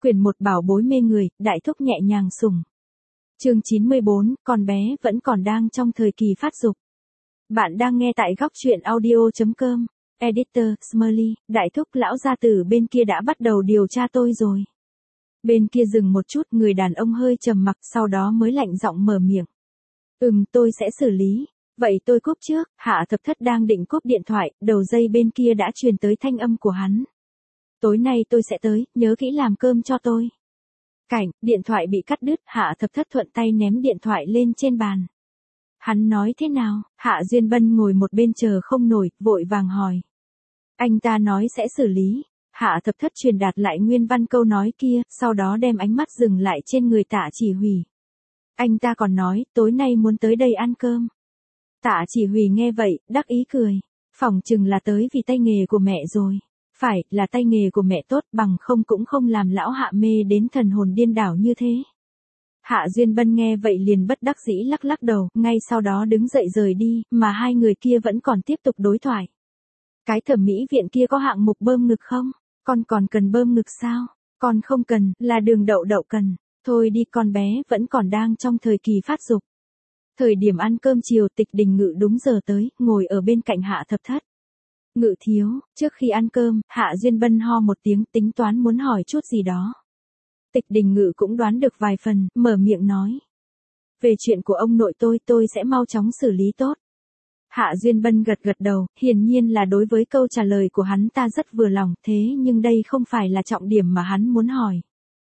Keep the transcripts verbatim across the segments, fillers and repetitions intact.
Quyển một bảo bối mê người, đại thúc nhẹ nhàng sủng. Chương chín mươi bốn, con bé vẫn còn đang trong thời kỳ phát dục. Bạn đang nghe tại góc truyện audio chấm com. Editor, Smiley, đại thúc lão gia tử bên kia đã bắt đầu điều tra tôi rồi. Bên kia dừng một chút, người đàn ông hơi trầm mặc, sau đó mới lạnh giọng mở miệng. Ừm, tôi sẽ xử lý. Vậy tôi cúp trước. Hạ Thập Thất đang định cúp điện thoại, đầu dây bên kia đã truyền tới thanh âm của hắn. Tối nay tôi sẽ tới, nhớ kỹ làm cơm cho tôi. Cảnh, điện thoại bị cắt đứt, Hạ Thập Thất thuận tay ném điện thoại lên trên bàn. Hắn nói thế nào? Hạ Duyên Bân ngồi một bên chờ không nổi, vội vàng hỏi. Anh ta nói sẽ xử lý. Hạ Thập Thất truyền đạt lại nguyên văn câu nói kia, sau đó đem ánh mắt dừng lại trên người Tạ Chỉ Hủy. Anh ta còn nói, tối nay muốn tới đây ăn cơm. Tạ Chỉ Hủy nghe vậy, đắc ý cười. Phỏng chừng là tới vì tay nghề của mẹ rồi. Phải, là tay nghề của mẹ tốt, bằng không cũng không làm lão Hạ mê đến thần hồn điên đảo như thế. Hạ Duyên Bân nghe vậy liền bất đắc dĩ lắc lắc đầu, ngay sau đó đứng dậy rời đi, mà hai người kia vẫn còn tiếp tục đối thoại. Cái thẩm mỹ viện kia có hạng mục bơm ngực không? Con còn cần bơm ngực sao? Con không cần, là Đường Đậu Đậu cần. Thôi đi, con bé vẫn còn đang trong thời kỳ phát dục. Thời điểm ăn cơm chiều, Tịch Đình Ngự đúng giờ tới, ngồi ở bên cạnh Hạ Thập Thất. Ngự thiếu, trước khi ăn cơm, Hạ Duyên Bân ho một tiếng, tính toán muốn hỏi chút gì đó. Tịch Đình Ngự cũng đoán được vài phần, mở miệng nói. Về chuyện của ông nội tôi, tôi sẽ mau chóng xử lý tốt. Hạ Duyên Bân gật gật đầu, hiển nhiên là đối với câu trả lời của hắn ta rất vừa lòng, thế nhưng đây không phải là trọng điểm mà hắn muốn hỏi.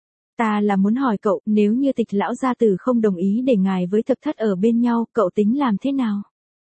Ta là muốn hỏi cậu, nếu như Tịch lão gia tử không đồng ý để ngài với Thập Thất ở bên nhau, cậu tính làm thế nào?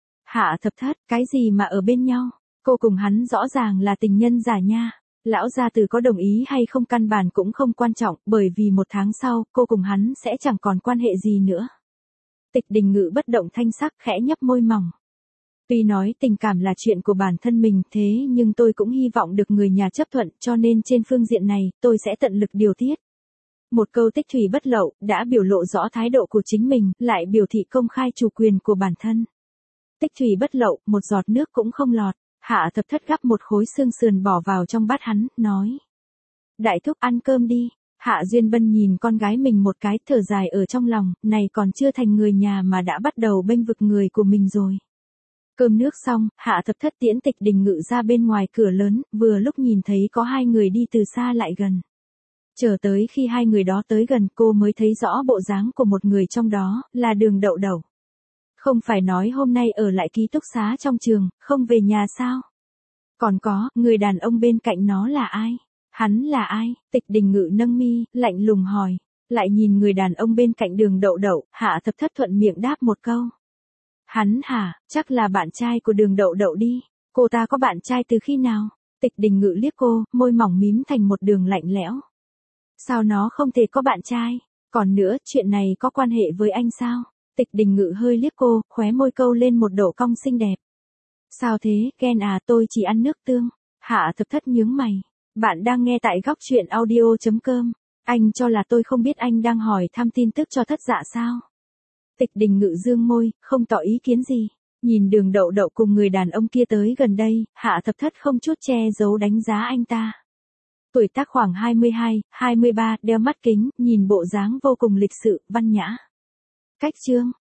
Hạ Thập Thất, cái gì mà ở bên nhau? Cô cùng hắn rõ ràng là tình nhân giả nha. Lão gia tử có đồng ý hay không căn bản cũng không quan trọng, bởi vì một tháng sau, cô cùng hắn sẽ chẳng còn quan hệ gì nữa. Tịch Đình Ngự bất động thanh sắc, khẽ nhấp môi mỏng. Tuy nói tình cảm là chuyện của bản thân mình, thế nhưng tôi cũng hy vọng được người nhà chấp thuận, cho nên trên phương diện này, tôi sẽ tận lực điều tiết. Một câu tích thủy bất lậu, đã biểu lộ rõ thái độ của chính mình, lại biểu thị công khai chủ quyền của bản thân. Tích thủy bất lậu, một giọt nước cũng không lọt. Hạ Thập Thất gắp một khối xương sườn bỏ vào trong bát hắn, nói. Đại thúc ăn cơm đi. Hạ Duyên Bân nhìn con gái mình một cái, thở dài ở trong lòng, này còn chưa thành người nhà mà đã bắt đầu bênh vực người của mình rồi. Cơm nước xong, Hạ Thập Thất tiễn Tịch Đình Ngự ra bên ngoài cửa lớn, vừa lúc nhìn thấy có hai người đi từ xa lại gần. Chờ tới khi hai người đó tới gần, cô mới thấy rõ bộ dáng của một người trong đó, là Đường Đậu Đậu. Không phải nói hôm nay ở lại ký túc xá trong trường, không về nhà sao? Còn có, người đàn ông bên cạnh nó là ai? Hắn là ai? Tịch Đình Ngự nâng mi, lạnh lùng hỏi. Lại nhìn người đàn ông bên cạnh Đường Đậu Đậu, Hạ Thập Thất thuận miệng đáp một câu. Hắn hả, chắc là bạn trai của Đường Đậu Đậu đi. Cô ta có bạn trai từ khi nào? Tịch Đình Ngự liếc cô, môi mỏng mím thành một đường lạnh lẽo. Sao nó không thể có bạn trai? Còn nữa, chuyện này có quan hệ với anh sao? Tịch Đình Ngự hơi liếc cô, khóe môi câu lên một độ cong xinh đẹp. Sao thế, ghen à, tôi chỉ ăn nước tương. Hạ Thập Thất nhướng mày. Bạn đang nghe tại góc truyện audio chấm com. Anh cho là tôi không biết anh đang hỏi thăm tin tức cho Thất dạ sao? Tịch Đình Ngự dương môi, không tỏ ý kiến gì. Nhìn Đường Đậu Đậu cùng người đàn ông kia tới gần đây, Hạ Thập Thất không chút che giấu đánh giá anh ta. Tuổi tác khoảng hai mươi hai, hai mươi ba, đeo mắt kính, nhìn bộ dáng vô cùng lịch sự, văn nhã. Cách chương,